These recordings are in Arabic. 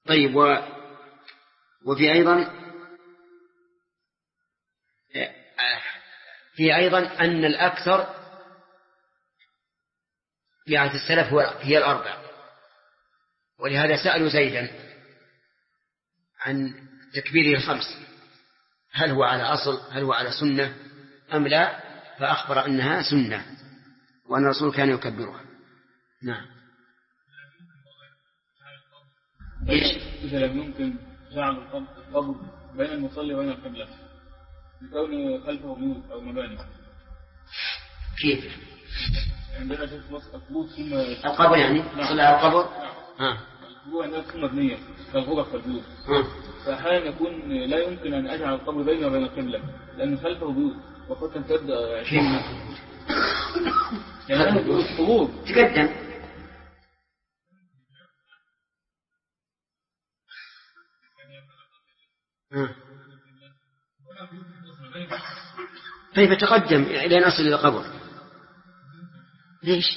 طيب، وفي أيضا أن الأكثر في عهد السلف هي الأربع، ولهذا سألوا زيدا عن تكبيره الخمس هل هو على أصل، هل هو على سنة أم لا، فأخبر أنها سنة وأن الرسول كان يكبرها. نعم. إيش؟ إذا لم يمكن جعل القبر بين المصلي وبين القبلة بكون خلفه بيوت أو مباني. كيف؟ عندنا شيخ مصر القبور ثم القبر، يعني صلى على القبر. القبور عندنا ثم مبنية كالغرف والبيوت. فأحيانا يكون لا يمكن أن أجعل القبر بينه وبين القبلة لأن خلفه بيوت وقد تبدأ 20 متر. يعني قبور تقدم. طيب تقدم إلى نصل إلى القبر. ليش؟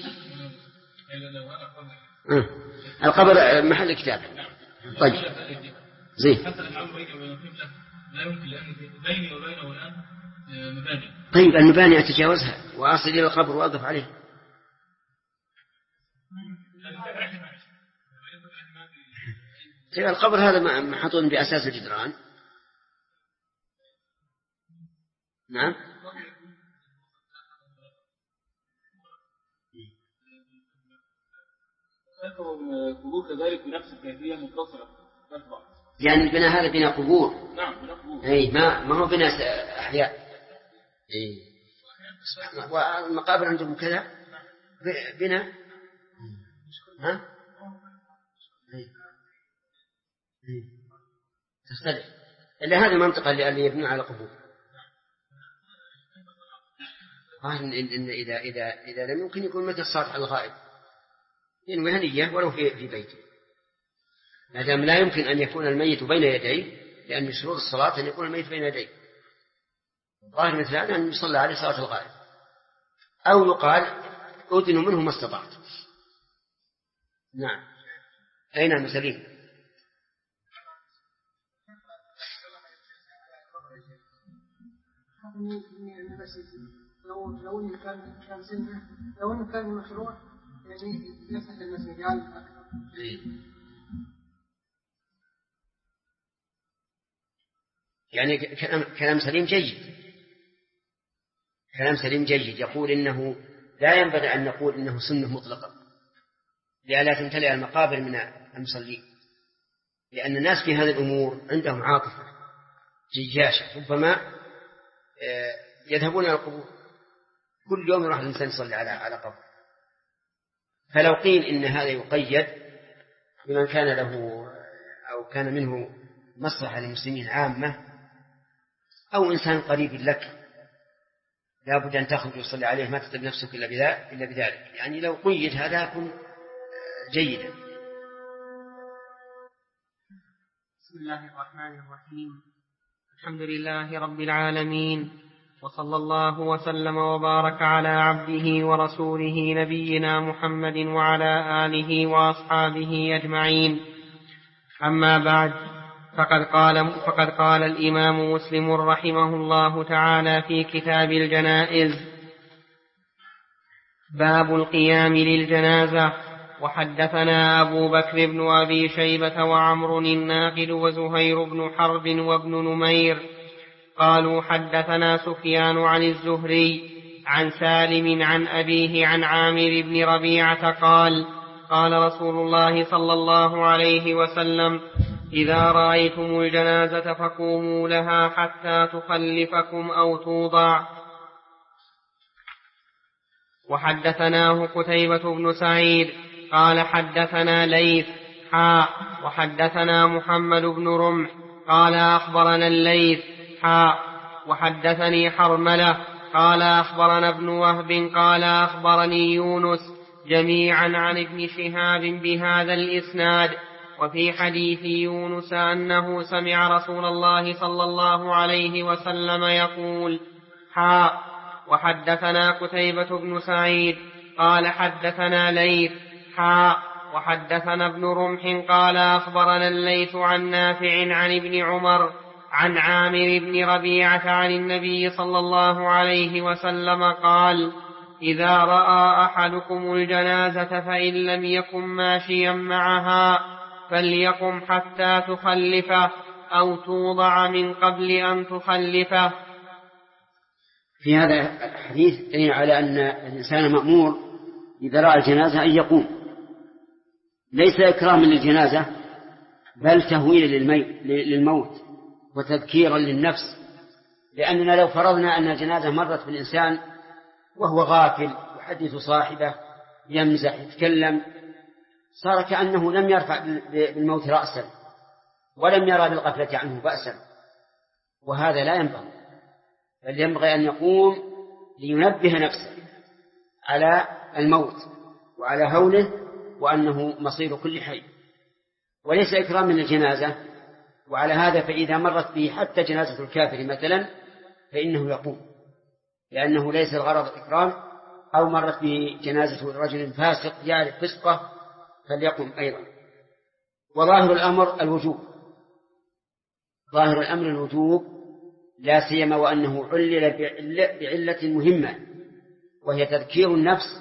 القبر محل كتاب. طيب زين. طيب المباني أتجاوزها وأصل إلى القبر وأضف عليه. القبر هذا محطوط بأساس الجدران. نعم. قبور كذلك بنفس الكيفية متصلة. يعني البناء هذا بناء قبور. نعم بناء قبور. أي ما هو بناء أحياء. أي. والمقابر عندهم كذا بناء. ها؟ تختلف. إلا هذه المنطقة اللي يبنى على قبور. إن إذا لم يمكن يكون مثل الصالح الغائب يعني مهنية ولو في بيته، ما دام لا يمكن أن يكون الميت بين يديه، لأن شروط الصلاة أن يكون الميت بين يديه. ظاهر مثل هذا أن يصلى عليه صلاة الغائب، أو يقال أذن منه ما استطعت. نعم. أين المسلمين؟ لو إنه كان سنة، لو إنه كان مشروع يعني يفتح المسجد يعني كلام سليم جيد. كلام سليم جيد يقول إنه لا ينبغي أن نقول إنه سنة مطلقة لئلا تمتلئ المقابر من المصلين، لأن الناس في هذه الأمور عندهم عاطفة جياشة، ربما يذهبون إلى القبور كل يوم يروح الإنسان يصلي على قبر. فلو قيل إن هذا يقيد بمن كان له أو كان منه مصلحة للمسلمين عامة أو إنسان قريب لك لا بد أن تخرج وتصلي عليه ما تتعب نفسك إلا بذلك، يعني لو قيد هذا يكون جيدا. بسم الله الرحمن الرحيم. الحمد لله رب العالمين، وصلى الله وسلم وبارك على عبده ورسوله نبينا محمد وعلى آله وأصحابه أجمعين. أما بعد، فقد قال الإمام مسلم رحمه الله تعالى في كتاب الجنائز: باب القيام للجنازة. وحدثنا أبو بكر بن أبي شيبة وعمر الناقد وزهير بن حرب وابن نمير قالوا حدثنا سفيان عن الزهري عن سالم عن أبيه عن عامر بن ربيعة قال رسول الله صلى الله عليه وسلم: إذا رأيتم الجنازة فقوموا لها حتى تخلفكم أو توضع. وحدثناه قتيبة بن سعيد قال حدثنا ليث وحدثنا محمد بن رمح قال أخبرنا الليث وحدثني حرملة قال أخبرنا ابن وهب قال أخبرني يونس جميعا عن ابن شهاب بهذا الإسناد. وفي حديث يونس أنه سمع رسول الله صلى الله عليه وسلم يقول: وحدثنا قتيبة بن سعيد قال حدثنا ليث وحدثنا ابن رمح قال أخبرنا الليث عن نافع عن ابن عمر عن عامر بن ربيعة عن النبي صلى الله عليه وسلم قال إذا رأى أحدكم الجنازة فإن لم يكن ماشيا معها فليقم حتى تخلفه أو توضع من قبل أن تخلفه. في هذا الحديث دليل على أن الإنسان مأمور إذا رأى الجنازة أن يقوم، ليس إكراما للجنازة بل تهويلا للموت وتذكيرا للنفس، لأننا لو فرضنا أن الجنازة مرت بالإنسان وهو غافل يحدث صاحبه يمزح يتكلم صار كأنه لم يرفع بالموت رأسا ولم يرى بالغفلة عنه بأسا، وهذا لا ينبغي، بل ينبغي أن يقوم لينبه نفسه على الموت وعلى هوله وأنه مصير كل حي، وليس إكراما للجنازة. وعلى هذا فإذا مرت به حتى جنازة الكافر مثلا فإنه يقوم، لأنه ليس الغرض الإكرام، أو مرت به جنازة رجل فاسق يعرف فسقه فليقم أيضا. وظاهر الأمر الوجوب، ظاهر الأمر الوجوب لا سيما وأنه علل بعلة مهمة وهي تذكير النفس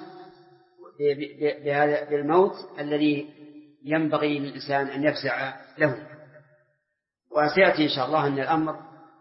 بالموت الذي ينبغي للإنسان أن يفزع له. وسيأتي إن شاء الله أن الأمر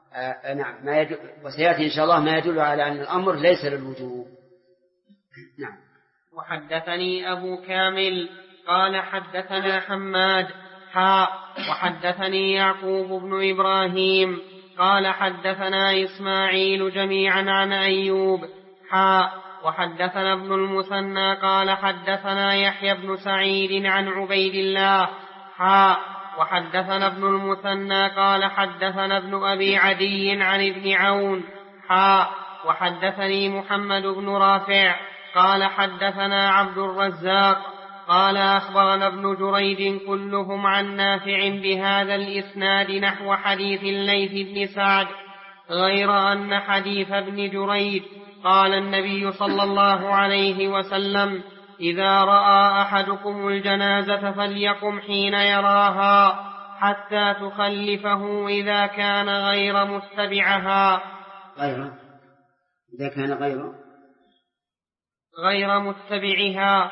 وسيأتي إن شاء الله ما يدل على أن الأمر ليس للوجوب. نعم. وحدثني أبو كامل قال حدثنا حماد وحدثني يعقوب بن إبراهيم قال حدثنا إسماعيل جميعا عن أيوب وحدثنا ابن المثنى قال حدثنا يحيى بن سعيد عن عبيد الله وحدثنا ابن المثنى قال حدثنا ابن أبي عدي عن ابن عون وحدثني محمد بن رافع قال حدثنا عبد الرزاق قال أخبرنا ابن جريج كلهم عن نافع بهذا الإسناد نحو حديث الليث بن سعد، غير أن حديث ابن جريج قال النبي صلى الله عليه وسلم إذا رأى أحدكم الجنازة فليقم حين يراها حتى تخلفه إذا كان غير متبعها إذا كان غير متبعها.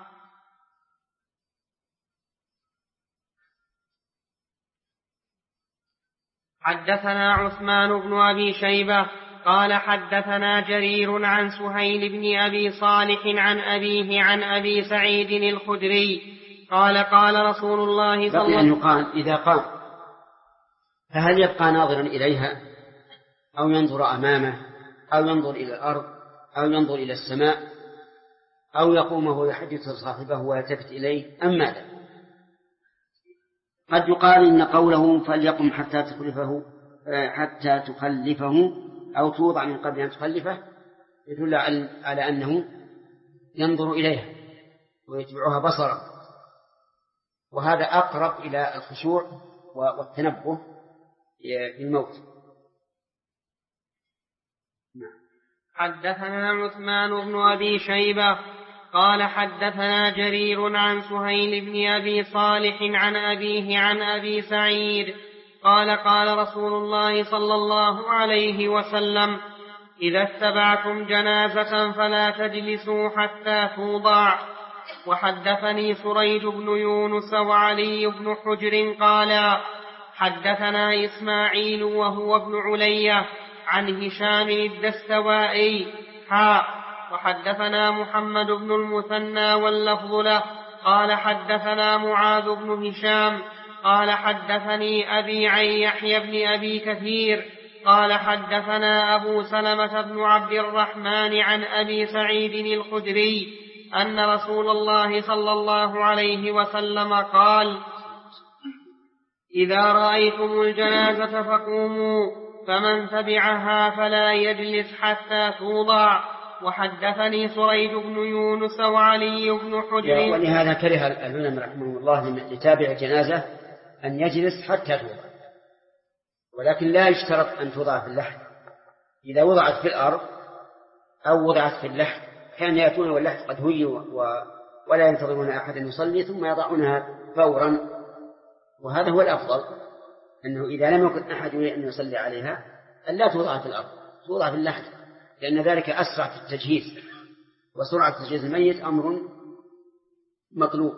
حدثنا عثمان بن أبي شيبة قال حدثنا جرير عن سهيل بن أبي صالح عن أبيه عن أبي سعيد الخدري قال قال رسول الله صلى الله عليه وسلم إذا قام فهل يبقى ناظرا إليها أو ينظر أمامه أو ينظر إلى الأرض أو ينظر إلى السماء أو يقوم وهو يحدث صاحبه ويلتفت إليه أم ماذا؟ قد يقال إن قوله فليقم حتى تخلفه أو توضع من قبل أن تخلفه يدل على أنه ينظر إليها ويتبعها بصرا، وهذا أقرب إلى الخشوع والتنبه بالموت. حدثنا عثمان بن أبي شيبة قال حدثنا جرير عن سهيل بن أبي صالح عن أبيه عن أبي سعيد قال قال رسول الله صلى الله عليه وسلم إذا اتبعتم جنازة فلا تجلسوا حتى توضع. وحدثني سريج بن يونس وعلي بن حجر قال حدثنا إسماعيل وهو ابن علية عن هشام الدستوائي وحدثنا محمد بن المثنى واللفظ له قال حدثنا معاذ بن هشام قال حدثني أبي عن يحيى بن أبي كثير قال حدثنا أبو سلمة بن عبد الرحمن عن أبي سعيد الخدري أن رسول الله صلى الله عليه وسلم قال إذا رأيتم الجنازة فقوموا فمن تبعها فلا يجلس حتى توضع. وحدثني سريج بن يونس وعلي بن حجر. ولهذا كره العلماء رحمه الله لتابع الجنازة أن يجلس حتى توضع، ولكن لا يشترط أن توضع في اللحد. إذا وضعت في الأرض أو وضعت في اللحد كان يأتون واللحد قد هوي ولا ينتظرون أحدا يصلي ثم يضعونها فورا. وهذا هو الأفضل، أنه إذا لم يكن أحد يريد أن يصلي عليها أن لا توضع في الأرض، توضع في اللحد، لأن ذلك أسرع في التجهيز، وسرعة تجهيز الميت أمر مطلوب.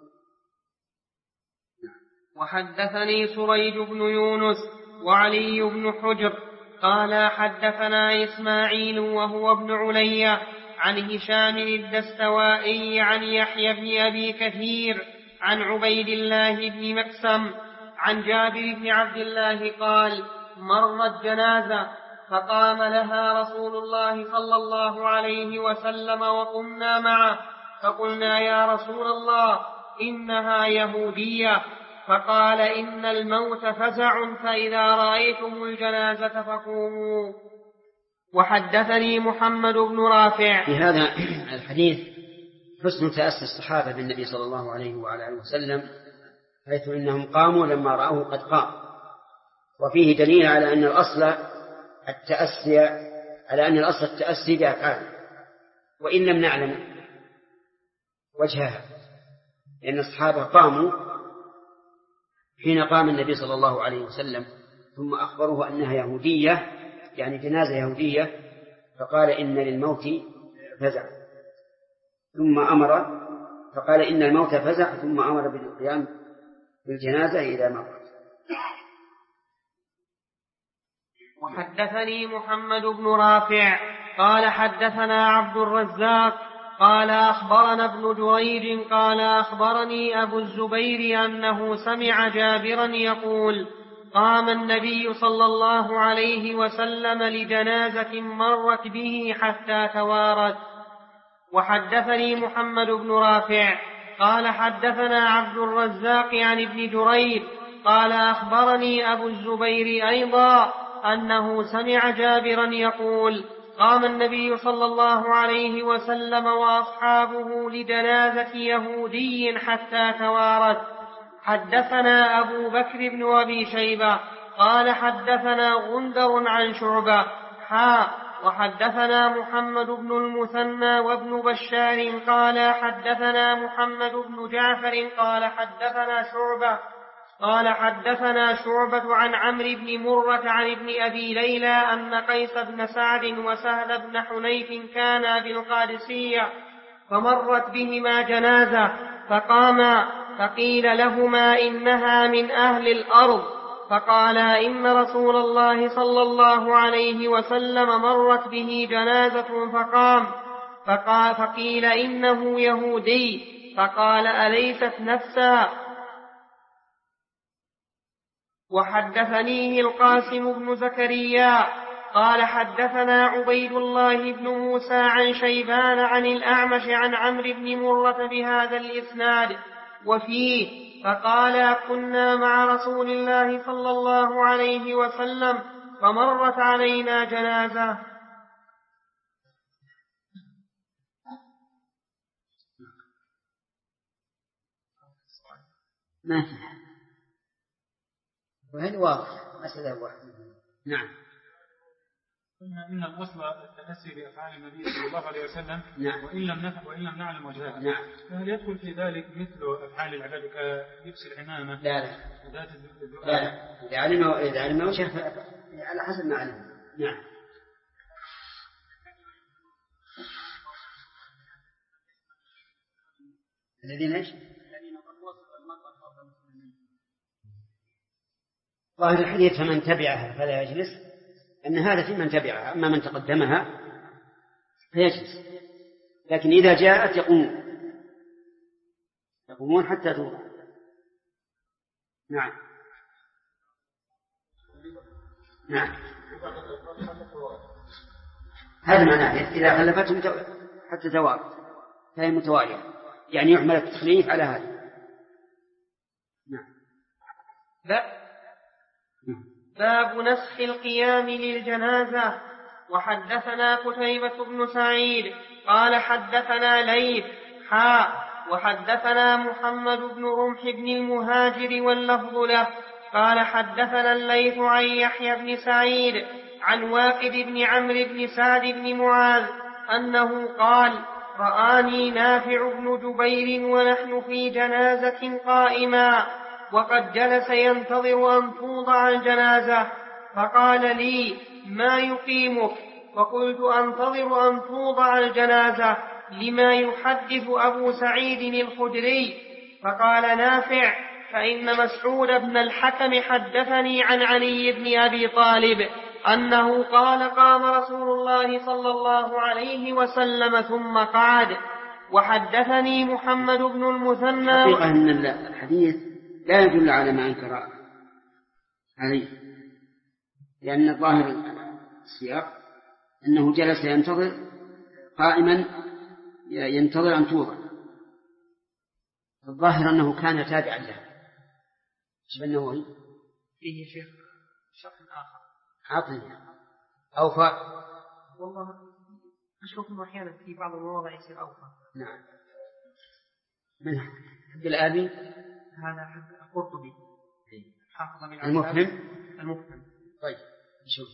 وحدثني سريج بن يونس وعلي بن حجر قال حدثنا إسماعيل وهو ابن علي عن هشام الدستوائي عن يحيى بن أبي كثير عن عبيد الله بن مكسم عن جابر بن عبد الله قال مرت جنازة فقام لها رسول الله صلى الله عليه وسلم وقمنا معه فقلنا يا رسول الله إنها يهودية، فقال إن الموت فزع فإذا رأيتم الجنازة فقوموا. وحدثني محمد بن رافع. في هذا الحديث حسن تأسي الصحابة بالنبي صلى الله عليه وعلى آله وسلم، حيث إنهم قاموا لما رأوه قد قام، وفيه دليل على أن الأصل التأسي بأفعاله، وإن لم نعلم وجهها، لأن الصحابة قاموا حين قام النبي صلى الله عليه وسلم ثم أخبروه أنها يهودية، يعني جنازة يهودية، فقال إن للموت فزع، ثم أمر فقال إن الموت فزع ثم أمر بالقيام بالجنازة إذا مرت. وحدثني محمد بن رافع قال حدثنا عبد الرزاق قال أخبرنا ابن جريج قال أخبرني أبو الزبير أنه سمع جابرا يقول قام النبي صلى الله عليه وسلم لجنازة مرت به حتى توارت. وحدثني محمد بن رافع قال حدثنا عبد الرزاق عن ابن جريج قال أخبرني أبو الزبير أيضا أنه سمع جابرا يقول قام النبي صلى الله عليه وسلم وأصحابه لجنازة يهودي حتى توارت. حدثنا أبو بكر بن أبي شيبة قال حدثنا غندر عن شعبة وحدثنا محمد بن المثنى وابن بشار قال حدثنا محمد بن جعفر قال حدثنا شعبة عن عمرو بن مرة عن ابن أبي ليلى أن قيس بن سعد وسهل بن حنيف كانا بالقادسية فمرت بهما جنازة فقاما فقيل لهما إنها من أهل الأرض، فقالا إن رسول الله صلى الله عليه وسلم مرت به جنازة فقام، فقيل إنه يهودي، فقال أليست نفسا. وحدثنيه القاسم بن زكريا قال حدثنا عبيد الله بن موسى عن شيبان عن الأعمش عن عمرو بن مرة بهذا الإسناد وفيه فقال كنا مع رسول الله صلى الله عليه وسلم فمرت علينا جنازة. ما في وهل واضح مسألة واحدة. نعم. قلنا إن الأصل التأسي بأفعال النبي صلى الله عليه وسلم. نعم. وإن لم نعلم وجهها. نعم. فهل يدخل في ذلك مثل أفعال العباد كلبس العمامة؟ لا وذات الدعاء؟ لا. إذا علم وجهها على حسب ما علم. نعم. الذين ايش؟ ظاهر الحديث فمن تبعها فلا يجلس، أن هذا في من تبعها، أما من تقدمها فيجلس، لكن إذا جاءت يقومون حتى تروح. نعم. نعم. هذا معناه إذا خلفتهم حتى توارد فهي متوالية، يعني يحمل التخليف على هذا. نعم. باب نسخ القيام للجنازة. وحدثنا قتيبة بن سعيد قال حدثنا ليث وحدثنا محمد بن رمح بن المهاجر واللفظ له قال حدثنا الليث عن يحيى بن سعيد عن واقد بن عمرو بن سعد بن معاذ أنه قال رآني نافع بن جبير ونحن في جنازة قائما وقد جلس ينتظر أن توضع الجنازة، فقال لي: ما يقيمك؟ فقلت: أنتظر أن توضع الجنازة لما يحدث أبو سعيد الخدري. فقال نافع: فإن مسعود بن الحكم حدثني عن علي بن أبي طالب أنه قال: قام رسول الله صلى الله عليه وسلم ثم قعد. وحدثني محمد بن المثنى. حقيقة أن الحديث لا يدل على ما أنكر عليه، لأن ظاهر السياق أنه جلس ينتظر قائما ينتظر أن توضع، الظاهر أنه كان تابعا له. ايش النووي فيه شيخ شرح آخر عطني أوفى. والله أشوف أنه أحيانا في بعض المواضع يصير أوفى. نعم. من حق الآبي هذا حق القرطبي حافظ من المفهم. طيب نشوف.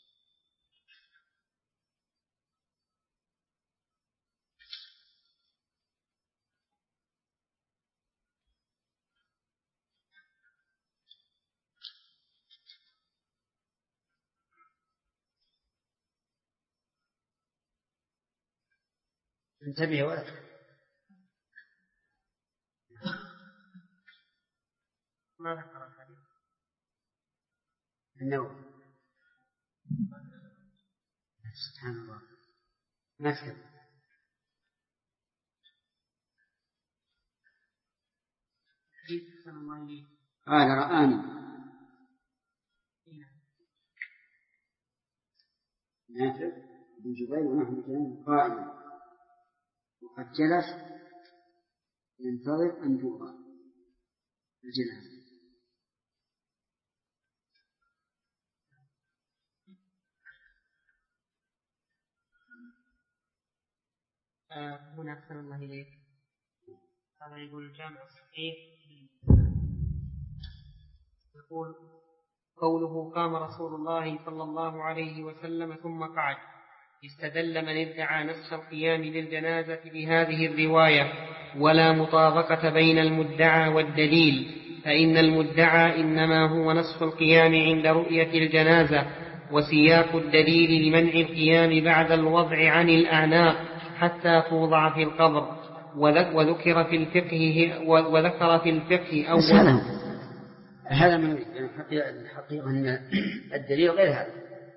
انتبه ولا ما ذكر الحديث النووي. سبحان الله نكتب. قال رآني نافع بن جبير ونحن كلام قائما وقد جلس ينتظر أن توضع الجنازة. هنا أحسن الله إليك. هذا يقول الجامع الصحيح، يقول قوله: قام رسول الله صلى الله عليه وسلم ثم قعد، استدل من ادعى نسخ القيام للجنازة بهذه الرواية، ولا مطابقة بين المدعى والدليل، فإن المدعى إنما هو نسخ القيام عند رؤية الجنازة، وسياق الدليل لمنع القيام بعد الوضع عن الأعناق حتى توضع في القبر. وذكر في الفقه أولا. هذا من الحقيقة أن الدليل غير هذا.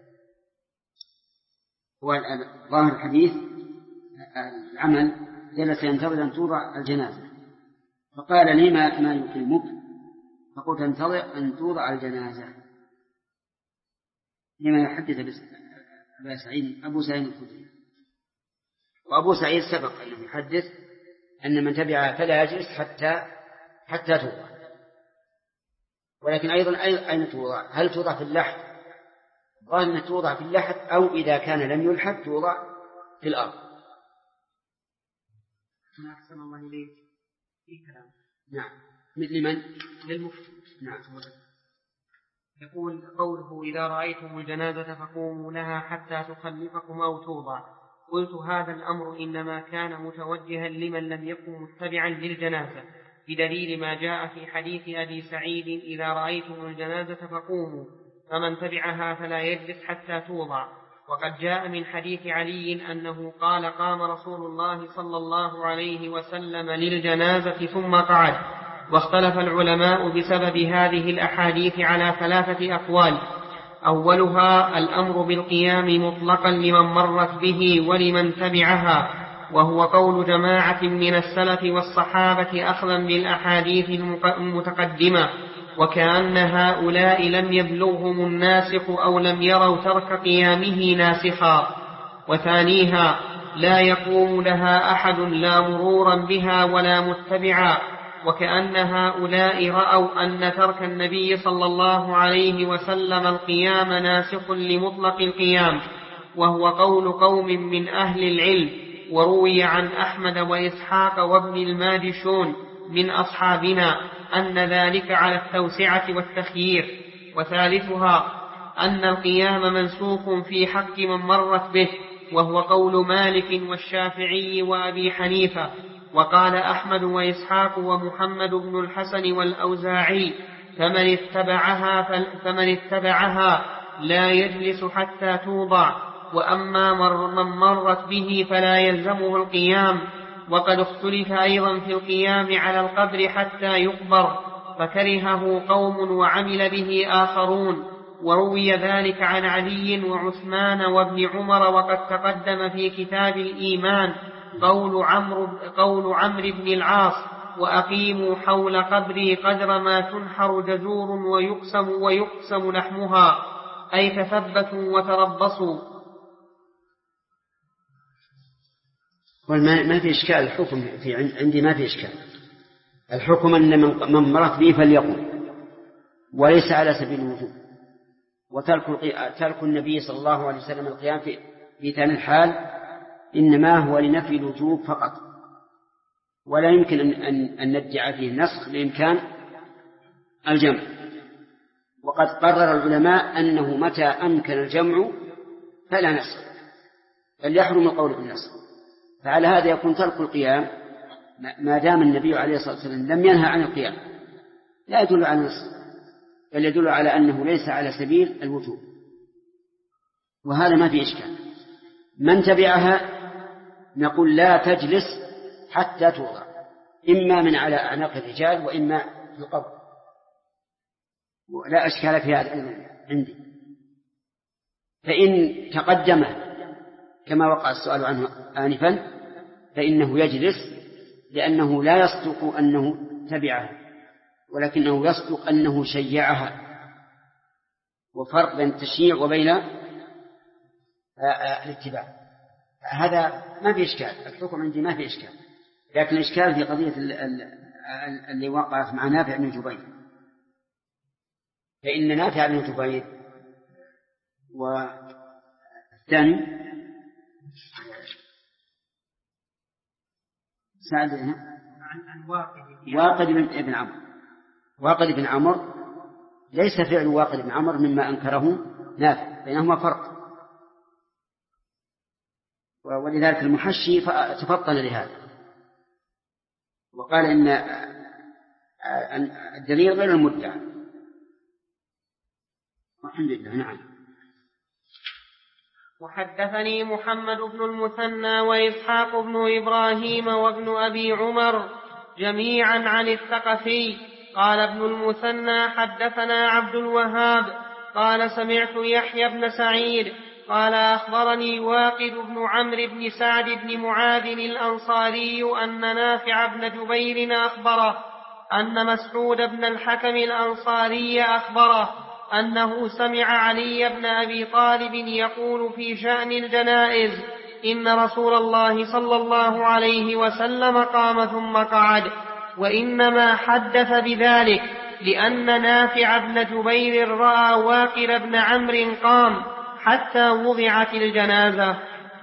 هو ظاهر الحديث العمل جلس ينتظر أن توضع الجنازة، فقال لي: ما يقيمك؟ فقلت: انتظر أن توضع الجنازة، لما يحدث أبو سعيد الخدري. وأبو سعيد سبق أنه يحدث أن من تبعه فلا يجلس حتى توضع. ولكن أيضا أين توضع؟ هل توضع في اللحد؟ قال أن توضع في اللحد، أو إذا كان لم يلحد توضع في الأرض. أحسن الله إليك في كلام. نعم. مثل من؟ للمفتي. نعم. يقول قوله: إذا رأيتم الجنازة فقوموا لها حتى تخلفكم أو توضع. قلت: هذا الأمر إنما كان متوجها لمن لم يكن متبعا للجنازة، بدليل ما جاء في حديث أبي سعيد: إذا رأيتم الجنازة فقوموا، فمن تبعها فلا يجلس حتى توضع. وقد جاء من حديث علي أنه قال: قام رسول الله صلى الله عليه وسلم للجنازة ثم قعد. واختلف العلماء بسبب هذه الأحاديث على 3 أقوال: أولها الأمر بالقيام مطلقا لمن مرت به ولمن تبعها، وهو قول جماعة من السلف والصحابة أخذا بالأحاديث المتقدمة، وكأن هؤلاء لم يبلغهم الناسخ أو لم يروا ترك قيامه ناسخا. وثانيها لا يقوم لها أحد لا مرورا بها ولا متبعا، وكأن هؤلاء رأوا أن ترك النبي صلى الله عليه وسلم القيام ناسخ لمطلق القيام، وهو قول قوم من أهل العلم. وروي عن أحمد وإسحاق وابن الماجشون من أصحابنا أن ذلك على التوسعة والتخيير. وثالثها أن القيام منسوخ في حق من مرت به، وهو قول مالك والشافعي وأبي حنيفة. وقال أحمد وإسحاق ومحمد بن الحسن والأوزاعي فمن اتبعها لا يجلس حتى توضع، وأما من مرت به فلا يلزمه القيام. وقد اختلف أيضا في القيام على القبر حتى يقبر، فكرهه قوم وعمل به آخرون، وروي ذلك عن علي وعثمان وابن عمر. وقد تقدم في كتاب الإيمان قول عمرو بن العاص: وأقيموا حول قبري قدر ما تنحر جزور ويقسم لحمها، أي تثبتوا وتربصوا. ما في إشكال الحكم عندي ما في إشكال. الحكم أن من مرت به فليقم، وليس على سبيل الوجوب. وترك النبي صلى الله عليه وسلم القيام في ثاني الحال إنما هو لنفي الوجوب فقط، ولا يمكن أن ندعي فيه النسخ لإمكان الجمع. وقد قرر العلماء أنه متى أمكن الجمع فلا نسخ، بل يحرم القول بالنسخ. فعلى هذا يكون ترك القيام ما دام النبي عليه الصلاة والسلام لم ينهى عن القيام لا يدل على النسخ، بل يدل على أنه ليس على سبيل الوجوب، وهذا ما في إشكال. من تبعها نقول لا تجلس حتى توضع، إما من على أعناق الرجال وإما في القبر، ولا أشكال في هذا عندي. فإن تقدم كما وقع السؤال عنه آنفا فإنه يجلس، لأنه لا يصدق أنه تبعها، ولكنه يصدق أنه شيعها. وفرق بين التشييع وبين الاتباع، هذا ما في إشكال. الحكم عندي ما في إشكال، لكن الإشكال في قضية اللي وقعت مع نافع بن جبير. فإن نافع بن جبير والثاني سعد واقد بن عمرو ليس فعل واقد بن عمرو مما أنكره نافع، بينهما فرق. ولذلك المحشي تفطن لهذا وقال إن الدليل غير المدعى. والحمد لله. نعم. وحدثني محمد بن المثنى وإسحاق بن إبراهيم وابن أبي عمر جميعا عن الثقفي قال ابن المثنى حدثنا عبد الوهاب قال سمعت يحيى بن سعيد قال أخبرني واقد بن عمرو بن سعد بن معاذ الأنصاري أن نافع بن جبير أخبره أن مسعود بن الحكم الأنصاري أخبره أنه سمع علي بن أبي طالب يقول في شأن الجنائز: إن رسول الله صلى الله عليه وسلم قام ثم قعد. وإنما حدث بذلك لأن نافع بن جبير رأى واقر بن عمرو قام حتى وضعت الجنازة.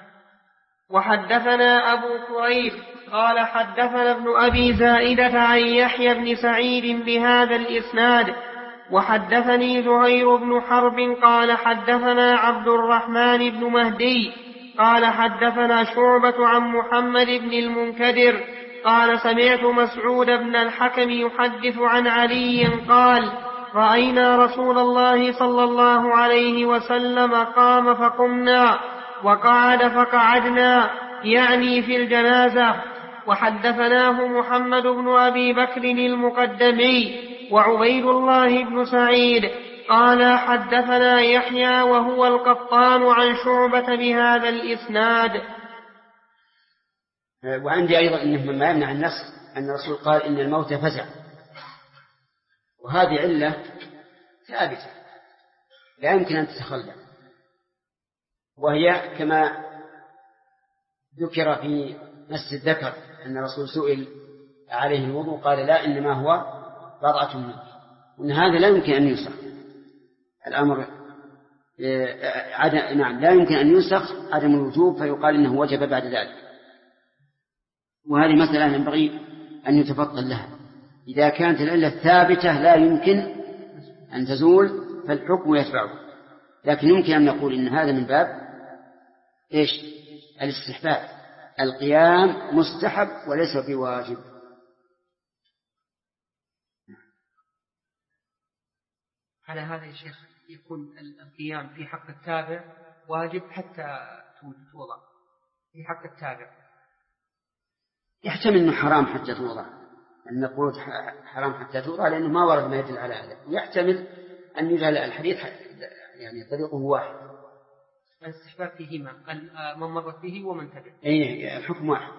وحدثنا أبو كريب قال حدثنا ابن أبي زائدة عن يحيى بن سعيد بهذا الإسناد. وحدثني زهير بن حرب قال حدثنا عبد الرحمن بن مهدي قال حدثنا شعبة عن محمد بن المنكدر قال سمعت مسعود بن الحكم يحدث عن علي قال: رأينا رسول الله صلى الله عليه وسلم قام فقمنا وقعد فقعدنا، يعني في الجنازة. وحدثناه محمد بن أبي بكر المقدمي وعبيد الله بن سعيد قال حدثنا يحيى وهو القطان عن شعبة بهذا الإسناد. وعندي أيضا أنه مما يمنع النسخ أن الرسول قال إن الموت فزع، وهذه علة ثابتة لا يمكن أن تتخلى، وهي كما ذكر في مس الذكر أن الرسول سئل عليه الوضوء قال لا، إنما هو بضعة منه، وأن هذا لا يمكن أن ينسخ الأمر. نعم، لا يمكن أن ينسخ عدم الوجوب فيقال إنه وجب بعد ذلك. وهذه مسألة ينبغي أن يتفطن لها. إذا كانت العلة ثابتة لا يمكن أن تزول فالحكم يتبعه، لكن يمكن أن نقول إن هذا من باب إيش؟ الاستحباب. القيام مستحب وليس بواجب. على هذا يا شيخ يكون القيام في حق التابع واجب حتى توضع في حق التابع. يحتمل أنه حرام حتى توضع، أن نقول حرام حتى توضع لأنه ما ورد ما يدل على هذا، ويحتمل أن يجعل الحديث يعني طريقه واحد. الاستحباب فيهما من مرت به ومن تبع. أي الحكم واحد.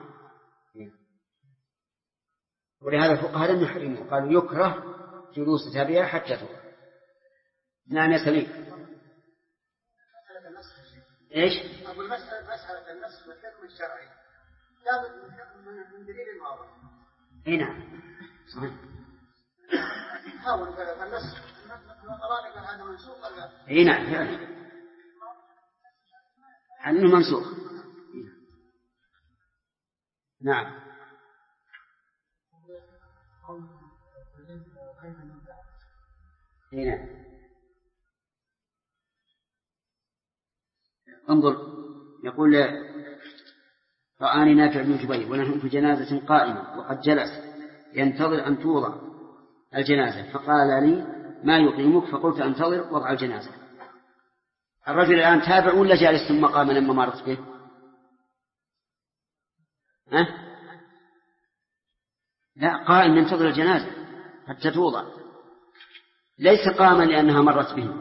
ولهذا الفقهاء لم يحرموا، قالوا يكره جلوس تابعة حتى توضع. نعم يا سليم. إيش؟ أقول مسألة النص والحكم الشرعي لابد من دليل واضح. أي نعم صحيح. حاول فالنص رأيك هذا منسوخ ولا؟ أي نعم فعلا أنه منسوخ. نعم. أي نعم. انظر يقول رآني نافع بن جبير ونحن في جنازة قائمة وقد جلس ينتظر أن توضع الجنازة، فقال لي ما يقيمك؟ فقلت أنتظر وضع الجنازة. الرجل الآن تابع ولا جالس ثم قام لما مرت به؟ لا، قائم ينتظر الجنازة حتى توضع، ليس قاما لأنها مرت به.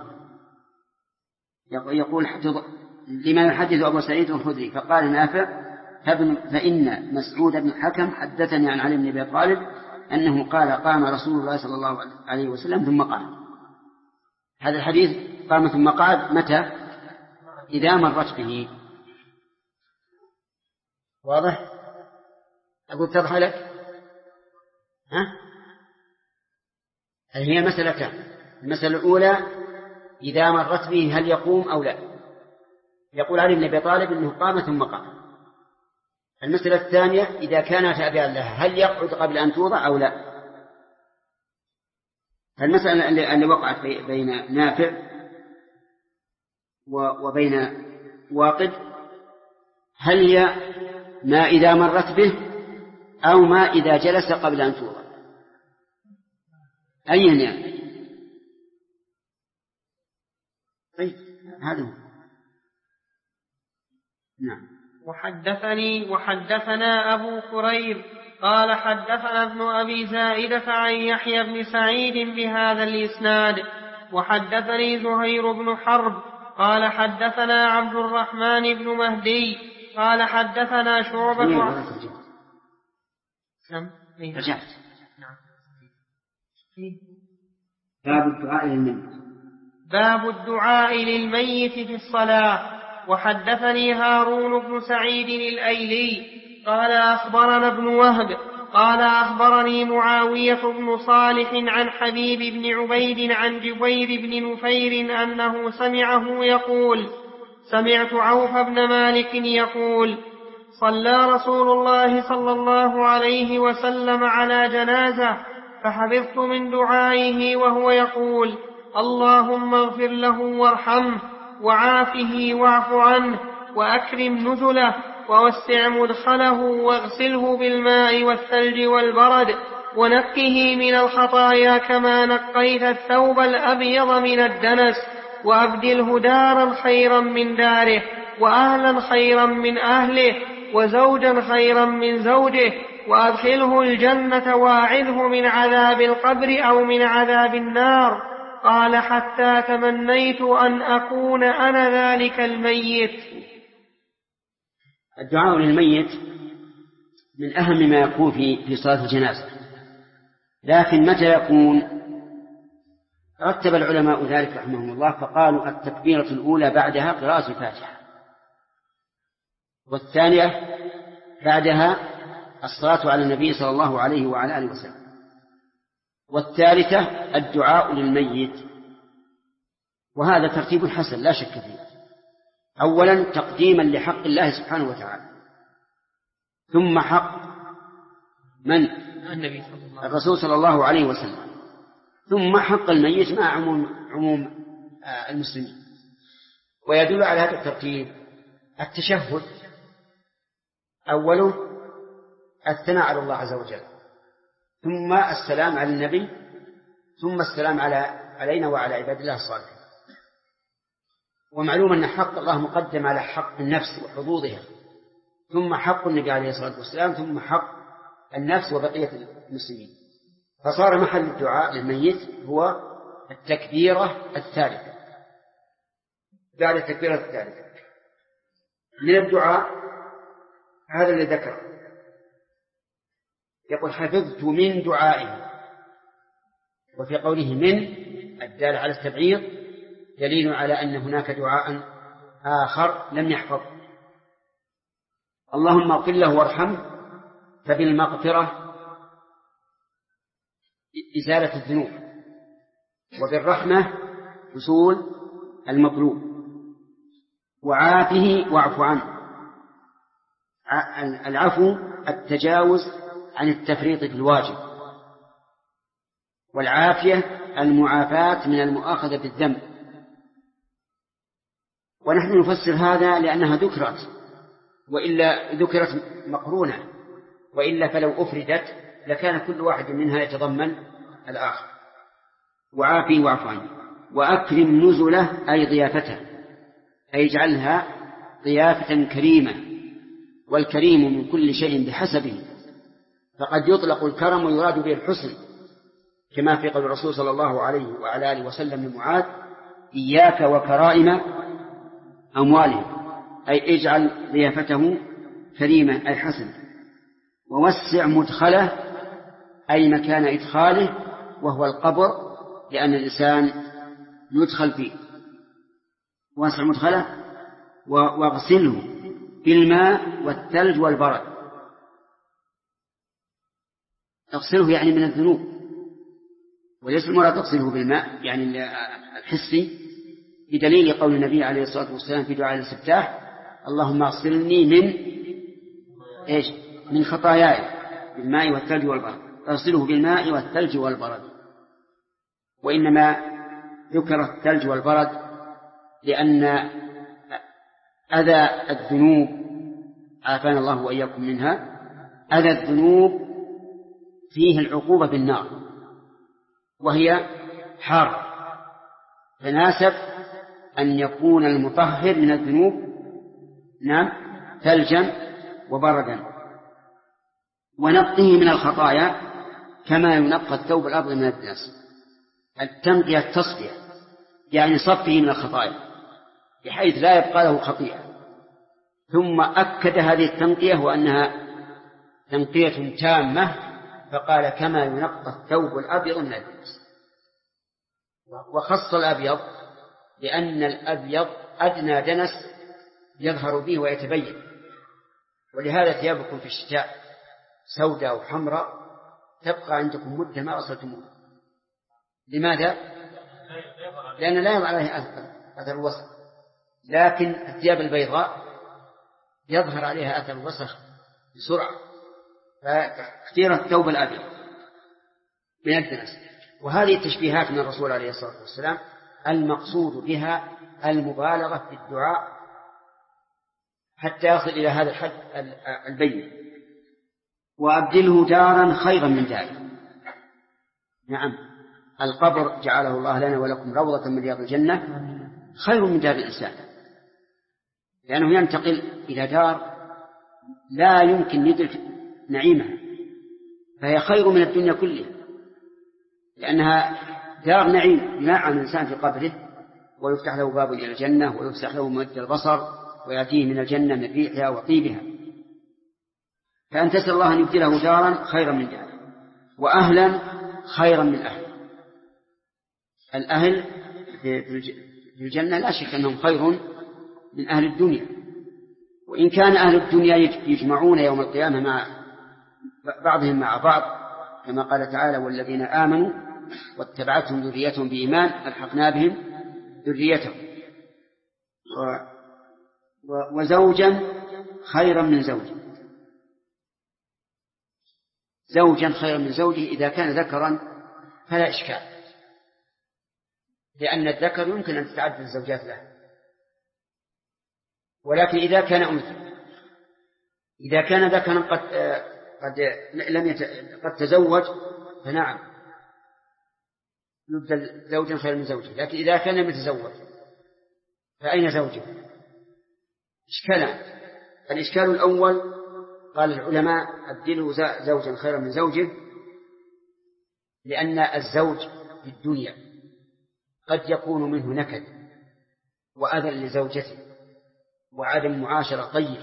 يقول لما يحدث أبو سعيد الخدري فقال نافع فإن مسعود بن الحكم حدثني عن علي بن أبي طالب أنه قال قام رسول الله صلى الله عليه وسلم ثم قام. هذا الحديث قام ثم قعد متى؟ إذا مرت به. واضح؟ أقول تضح لك؟ هل هي مسألتان؟ المسألة الأولى إذا مرت به هل يقوم أو لا؟ يقول علي بن أبي طالب أنه قام ثم قام. المسألة الثانية إذا كان تابعا لها هل يقعد قبل أن توضع أو لا؟ المسألة اللي وقعت بين نافع وبين واقد هل هي ما إذا مرت به أو ما إذا جلس قبل أن توضع؟ أيا يعني؟ طيب هذا هو. نعم. وحدثنا أبو كريب قال حدثنا ابن أبي زائدة عن يحيى بن سعيد بهذا الإسناد وحدثني زهير بن حرب قال حدثنا عبد الرحمن بن مهدي قال حدثنا شعبة رجعت. باب الدعاء للميت في الصلاة. وحدثني هارون بن سعيد الأيلي قال أخبرنا ابن وهب قال أخبرني معاوية بن صالح عن حبيب بن عبيد عن جبير بن نفير أنه سمعه يقول سمعت عوف بن مالك يقول صلى رسول الله صلى الله عليه وسلم على جنازة فحفظت من دعائه وهو يقول اللهم اغفر له وارحمه وعافه واعف عنه وأكرم نزله ووسع مدخله واغسله بالماء والثلج والبرد ونقه من الخطايا كما نقيت الثوب الأبيض من الدنس وأبدله دارا خيرا من داره وأهلا خيرا من أهله وزوجا خيرا من زوجه وأدخله الجنة واعذه من عذاب القبر أو من عذاب النار. قال حتى تمنيت أن أكون أنا ذلك الميت. الدعاء للميت من أهم ما يكون في صلاة الجنازة، لكن متى يكون؟ رتب العلماء ذلك رحمهم الله فقالوا التكبيرة الأولى بعدها قراءة الفاتحة، والثانية بعدها الصلاة على النبي صلى الله عليه وعلى آله وسلم، والثالثة الدعاء للميت. وهذا ترتيب حسن لا شك فيه. أولا تقديما لحق الله سبحانه وتعالى، ثم حق من؟ النبي صلى الله عليه وسلم. الرسول صلى الله عليه وسلم، ثم حق الميت مع عموم المسلمين. ويدل على هذا الترتيب التشهد أوله الثناء على الله عز وجل، ثم السلام على النبي، ثم السلام علينا وعلى عباد الله الصالحين. ومعلوم أن حق الله مقدم على حق النفس وحظوظها، ثم حق النبي عليه الصلاة والسلام، ثم حق النفس وبقية المسلمين. فصار محل الدعاء للميت هو التكبيرة الثالثة. بعد التكبيرة الثالثة من الدعاء هذا اللي ذكر، يقول حفظت من دعائه. وفي قوله من الدال على التبعيض دليل على أن هناك دعاء آخر لم يحفظ. اللهم اغفر له وارحمه، فبالمغفرة إزالة الذنوب، وبالرحمة حصول المطلوب، وعافه واعف عنه. العفو التجاوز عن التفريط في الواجب، والعافية المعافاة من المؤاخذة بالذنب. ونحن نفسر هذا لأنها ذكرت، وإلا ذكرت مقرونة، وإلا فلو أفردت لكان كل واحد منها يتضمن الآخر. وعافي واعف عنه، وأكرم نزله أي ضيافته، أي اجعلها ضيافة كريمة، والكريم من كل شيء بحسبه، فقد يطلق الكرم ويراد به الحسن، كما في قول الرسول صلى الله عليه وعلى آله وسلم لمعاذ إياك وكرائم أموالهم، أي اجعل ضيافته كريمة أي حسن. ووسع مدخله أي مكان إدخاله، وهو القبر، لأن الإنسان يدخل فيه. وسع مدخله، واغسله بالماء والثلج والبرد. اغسله يعني من الذنوب، وليس المراد تغسله بالماء يعني الحسي، بدليل قول النبي عليه الصلاة والسلام في دعاء الاستفتاح اللهم اغسلني من خطاياي بالماء والثلج والبرد. اغسله بالماء والثلج والبرد. وإنما ذكر الثلج والبرد لأن أذى الذنوب، عافانا الله وإياكم منها، أذى الذنوب فيه العقوبة بالنار، وهي حار، فناسب أن يكون المطهر من الذنوب ثلجا وبردا، ونقه من الخطايا كما ينقى الثوب الأبيض من الدنس. التنقية التصفية يعني صفه من الخطايا بحيث لا يبقى له خطيئة. ثم أكد هذه التنقية وأنها تنقية تامة، فقال كما ينقى الثوب الأبيض من الدنس. وخص الأبيض لأن الأبيض أدنى دنس يظهر به ويتبين، ولهذا ثيابكم في الشتاء سوداء وحمراء تبقى عندكم مدة ما غسلتموها. لماذا؟ لأن لا يظهر عليه أثر الوسخ، لكن الثياب البيضاء يظهر عليها أثر الوسخ بسرعة، فاختير الثوب الأبيض من الدنس. وهذه التشبيهات من الرسول عليه الصلاة والسلام المقصود بها المبالغة في الدعاء حتى يصل إلى هذا الحد البين. وأبدله دارا خيرا من داره. نعم، القبر جعله الله لنا ولكم روضة من رياض الجنة خير من دار الإنسان، لأنه ينتقل إلى دار لا يمكن يدرك نعيمها، فهي خير من الدنيا كلها، لأنها دار نعيم ينعم الإنسان في قبره، ويفتح له باب إلى الجنة، ويفتح له مد البصر، ويأتيه من الجنة من ريحها وطيبها. فأن تسأل الله أن يبدله دارا خيرا من داره، وأهلا خيرا من أهل. الأهل في الجنة لا شك أنهم خير من أهل الدنيا، وإن كان أهل الدنيا يجمعون يوم القيامة مع بعضهم مع بعض، كما قال تعالى والذين آمنوا واتبعتهم ذريتهم بإيمان ألحقنا بهم ذريتهم. وزوجا خيرا من زوجه، زوجا خيرا من زوجه إذا كان ذكرا فلا إشكال، لأن الذكر يمكن أن تتعدد الزوجات له، ولكن إذا كان أنثى، إذا كان ذكرا قد تزوج فنعم يبدل زوجا خير من زوجه، لكن إذا كان لم يتزوج فأين زوجه؟ إشكالان. الإشكال الأول قال العلماء أبدله زوجا خيرا من زوجه، لأن الزوج في الدنيا قد يكون منه نكد وأذى لزوجته وعدم معاشرة طيبة،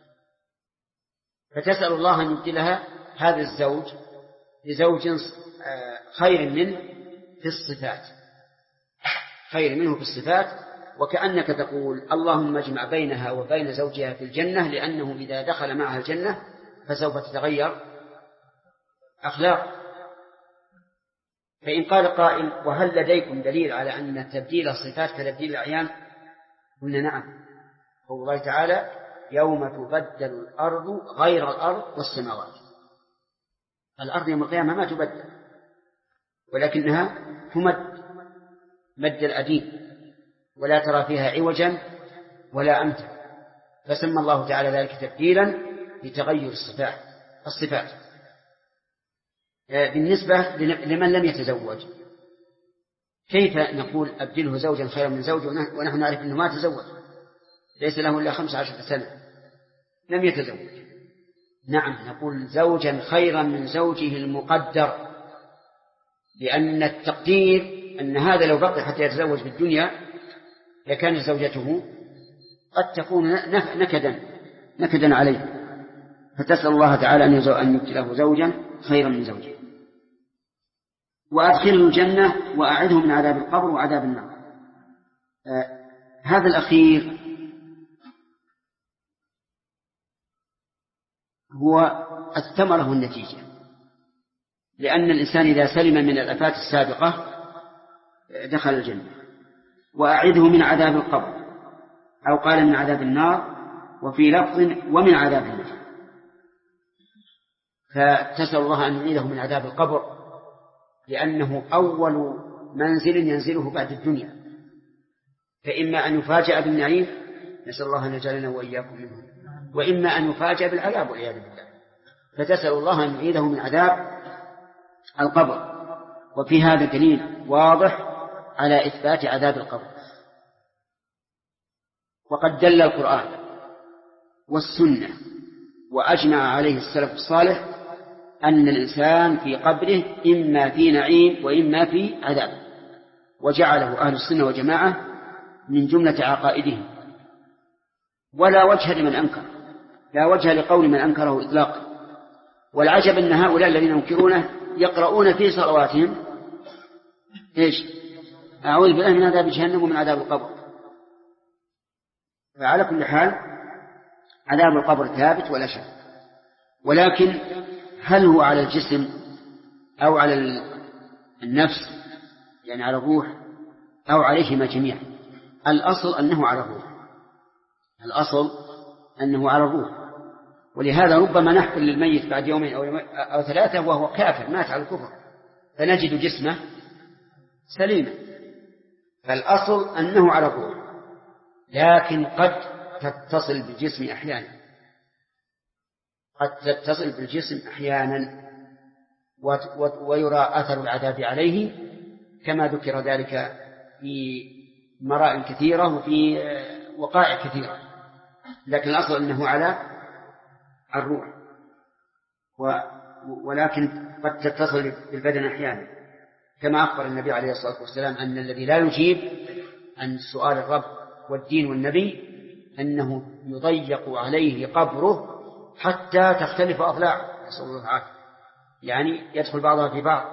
فتسأل الله أن يبدلها هذا الزوج لزوج خير منه في الصفات، خير منه في الصفات، وكأنك تقول اللهم اجمع بينها وبين زوجها في الجنة، لأنه إذا دخل معها الجنة فسوف تتغير أخلاق. فإن قال قائل وهل لديكم دليل على أن تبديل الصفات كتبديل الأعيان؟ قلنا نعم، قول الله تعالى يوم تبدل الأرض غير الأرض والسماوات. الأرض يوم القيامة ما تبدل، ولكنها تمد مد الأديم ولا ترى فيها عوجا ولا أمتا، فسمى الله تعالى ذلك تبديلا لتغير الصفات. بالنسبة لمن لم يتزوج كيف نقول أبدله زوجا خيرا من زوجه ونحن نعرف أنه ما تزوج، ليس له إلا 15 سنة لم يتزوج؟ نعم نقول زوجا خيرا من زوجه المقدر، لأن التقدير أن هذا لو بقي حتى يتزوج في الدنيا لكان زوجته قد تكون نكدا عليه، فتسأل الله تعالى أن يبتله زوجا خيرا من زوجه. وأدخله الجنة وأعده من عذاب القبر وعذاب النار. هذا الأخير هو الثمرة والنتيجة، لأن الإنسان إذا سلم من الآفات السابقة دخل الجنة. وأعده من عذاب القبر، أو قال من عذاب النار، وفي لفظ ومن عذاب النار. فتسأل الله أن يعيده من عذاب القبر، لأنه أول منزل ينزله بعد الدنيا، فإما أن يفاجأ بالنعيم، نسأل الله أن يجعلنا وإياكم منه، وإما أن يفاجأ بالعذاب والعياذ بالله. فتسأل الله أن يعيده من عذاب القبر. وفي هذا دليل واضح على إثبات عذاب القبر. وقد دل القرآن والسنة وأجمع عليه السلف الصالح أن الإنسان في قبره إما في نعيم وإما في عذاب، وجعله أهل السنة وجماعة من جملة عقائدهم، ولا وجه لمن أنكر، لا وجه لقول من أنكره إطلاقا. والعجب أن هؤلاء الذين ينكرونه يقرؤون في صلواتهم إيش؟ أعوذ بالله من عذاب جهنم ومن عذاب القبر. فعلى كل حال عذاب القبر ثابت ولا شك. ولكن هل هو على الجسم أو على النفس، يعني على الروح، أو عليهما جميعا؟ الأصل أنه على الروح، الأصل أنه على الروح. ولهذا ربما نحفل للميت بعد يومين أو 3 وهو كافر مات على الكفر، فنجد جسمه سليما. فالأصل أنه على الروح، لكن قد تتصل بالجسم أحيانا، قد تتصل بالجسم أحيانا ويرى أثر العذاب عليه، كما ذكر ذلك في مرائم كثيرة وفي وقائع كثيرة. لكن الأصل أنه على الروح، ولكن قد تتصل بالبدن أحيانا، كما أخبر النبي عليه الصلاة والسلام أن الذي لا يجيب عن سؤال الرب والدين والنبي أنه يضيق عليه قبره حتى تختلف أضلاعه، نسأل الله العافية، يعني يدخل بعضها في بعض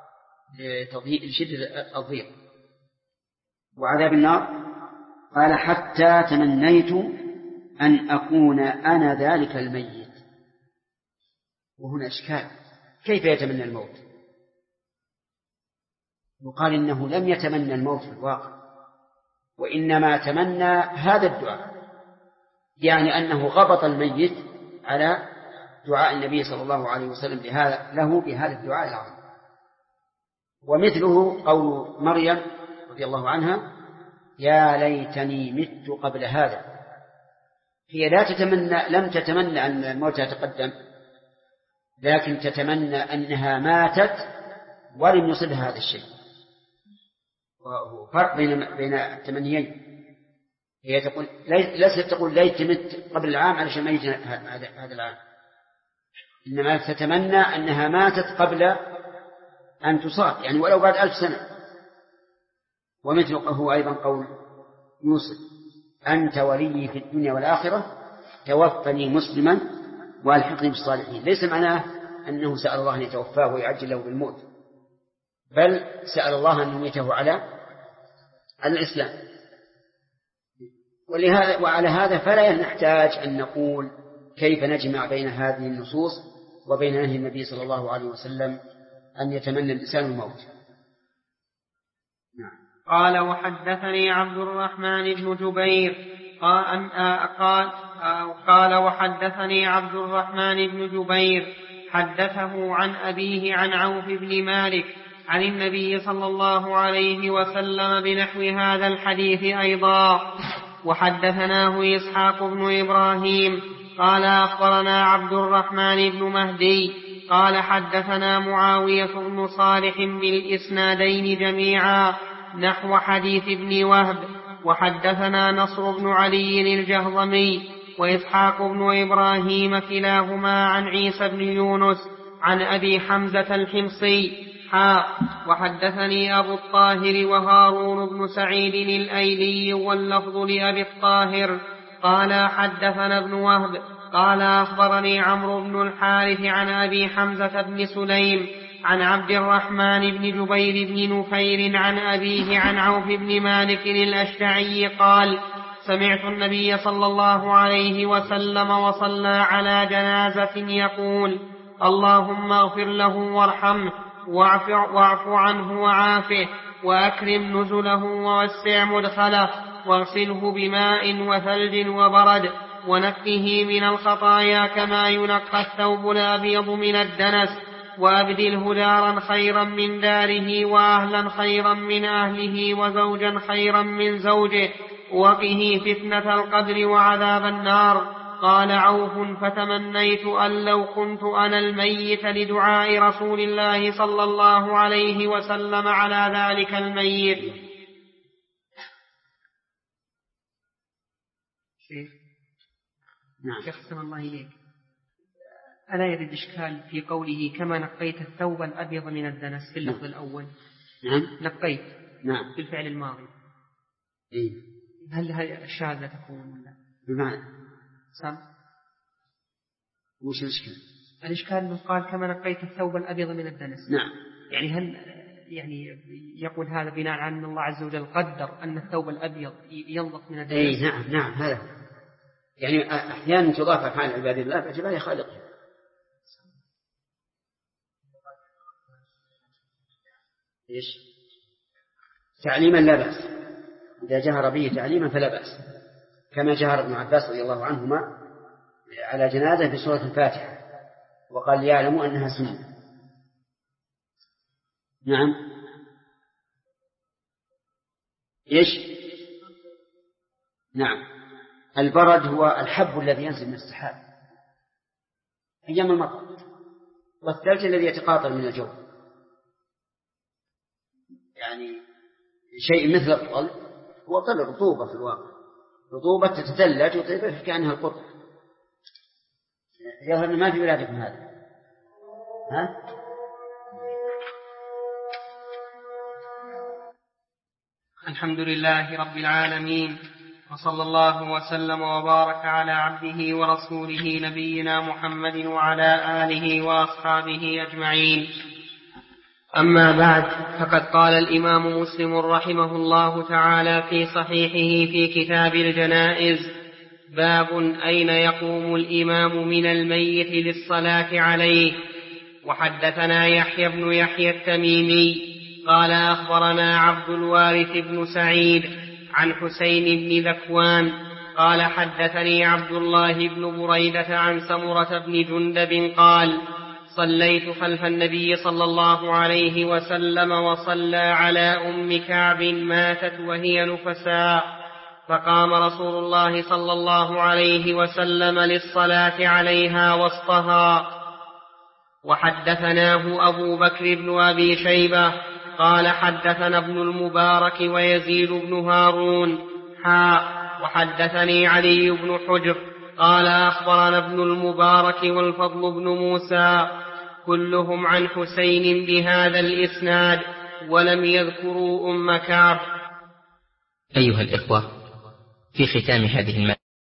لشدة الضيق. وعذاب النار قال حتى تمنيت أن أكون أنا ذلك الميت. وهنا إشكال، كيف يتمنى الموت؟ يقال إنه لم يتمنى الموت في الواقع، وإنما تمنى هذا الدعاء، يعني أنه غبط الميت على دعاء النبي صلى الله عليه وسلم له بهذا الدعاء العظيم. ومثله قول مريم رضي الله عنها يا ليتني مت قبل هذا هي لم تتمنى أن الموت يتقدم، لكن تتمنى أنها ماتت ولم يصبها هذا الشيء. فرق بين التمنيين. هي تقول ليست تقول ليت مت قبل العام علشان ما يجي هذا العام، إنما تتمنى أنها ماتت قبل أن تصاب، يعني ولو بعد 1000 سنة. ومثل هو أيضا قول يوسف: أنت ولي في الدنيا والآخرة توفني مسلما والحقني بالصالحين. ليس معناه أنه سأل الله أن يتوفاه ويعجل له بالموت، بل سأل الله أن يميته على الإسلام. وعلى هذا فلا نحتاج أن نقول كيف نجمع بين هذه النصوص وبين نهي النبي صلى الله عليه وسلم أن يتمنى الإنسان الموت. نعم. قال: وحدثني عبد الرحمن بن جبير قال وحدثني عبد الرحمن بن جبير حدثه عن أبيه عن عوف بن مالك عن النبي صلى الله عليه وسلم بنحو هذا الحديث أيضا. وحدثناه إسحاق بن إبراهيم قال أخبرنا عبد الرحمن بن مهدي قال حدثنا معاوية بن صالح بالإسنادين جميعا نحو حديث ابن وهب. وحدثنا نصر بن علي الجهضمي وإسحاق بن إبراهيم كلاهما عن عيسى بن يونس عن أبي حمزة الحمصي وحدثني أبو الطاهر وهارون بن سعيد الأيلي واللفظ لأبي الطاهر قال حدثنا ابن وهب قال أخبرني عمرو بن الحارث عن أبي حمزة بن سليم عن عبد الرحمن بن جبير بن نفير عن أبيه عن عوف بن مالك الأشجعي قال: سمعت النبي صلى الله عليه وسلم وصلى على جنازة يقول: اللهم اغفر له وارحمه واعف عنه وعافه وأكرم نزله ووسع مدخله واغسله بماء وثلج وبرد ونقه من الخطايا كما ينقى الثوب الأبيض من الدنس وأبدله دارا خيرا من داره وأهلا خيرا من أهله وزوجا خيرا من زوجه وقه فتنة القبر وعذاب النار. قال عوف: فتمنيت أن لو كنت أنا الميت لدعاء رسول الله صلى الله عليه وسلم على ذلك الميت. نعم. شيخ سلام الله إليك، ألا يرد إشكال في قوله كما نقيت الثوب الأبيض من الدنس في اللفظ الأول؟ نعم. نقيت. نعم. بالفعل الماضي. إيه؟ هل هي الشاذة تكون ولا؟ بمعنى سام. وش الإشكال؟ الإشكال أنه قال كما نقيت الثوب الأبيض من الدنس. نعم. يعني هل يقول هذا بناء على أن الله عز وجل قدر أن الثوب الأبيض ينظف من الدنس؟ إيه نعم نعم، هذا يعني أحيانا تضاف أفعال عباد الله باعتبار خالقه. إيش؟ تعليما لا بأس، إذا جهر به تعليما فلا بأس، كما جهر ابن عباس رضي الله عنهما على جنازة بسورة الفاتحة وقال ليعلموا أنها سنة. نعم. إيش؟ نعم. البرد هو الحب الذي ينزل من السحاب أيام المطر، والثلج الذي يتقاطر من الجو، يعني شيء مثل الطل. هو طل رطوبة في الواقع، رطوبة تتثلج وتبقى كأنها القطر. يظهر أن ما في بلادكم هذا. ها؟ الحمد لله رب العالمين، وصلى الله وسلم وبارك على عبده ورسوله نبينا محمد وعلى آله وأصحابه أجمعين. أما بعد، فقد قال الإمام مسلم رحمه الله تعالى في صحيحه في كتاب الجنائز: باب أين يقوم الإمام من الميت للصلاة عليه. وحدثنا يحيى بن يحيى التميمي قال أخبرنا عبد الوارث بن سعيد عن حسين بن ذكوان قال حدثني عبد الله بن بريدة عن سمرة بن جندب قال: صليت خلف النبي صلى الله عليه وسلم وصلى على أم كعب ماتت وهي نفساء، فقام رسول الله صلى الله عليه وسلم للصلاة عليها وسطها. وحدثناه أبو بكر بن أبي شيبة قال حدثنا ابن المبارك ويزيد بن هارون وحدثني علي بن حجر قال أخبرنا ابن المبارك والفضل بن موسى كلهم عن حسين بهذا الإسناد ولم يذكروا أم كعب. أيها الإخوة، في ختام هذه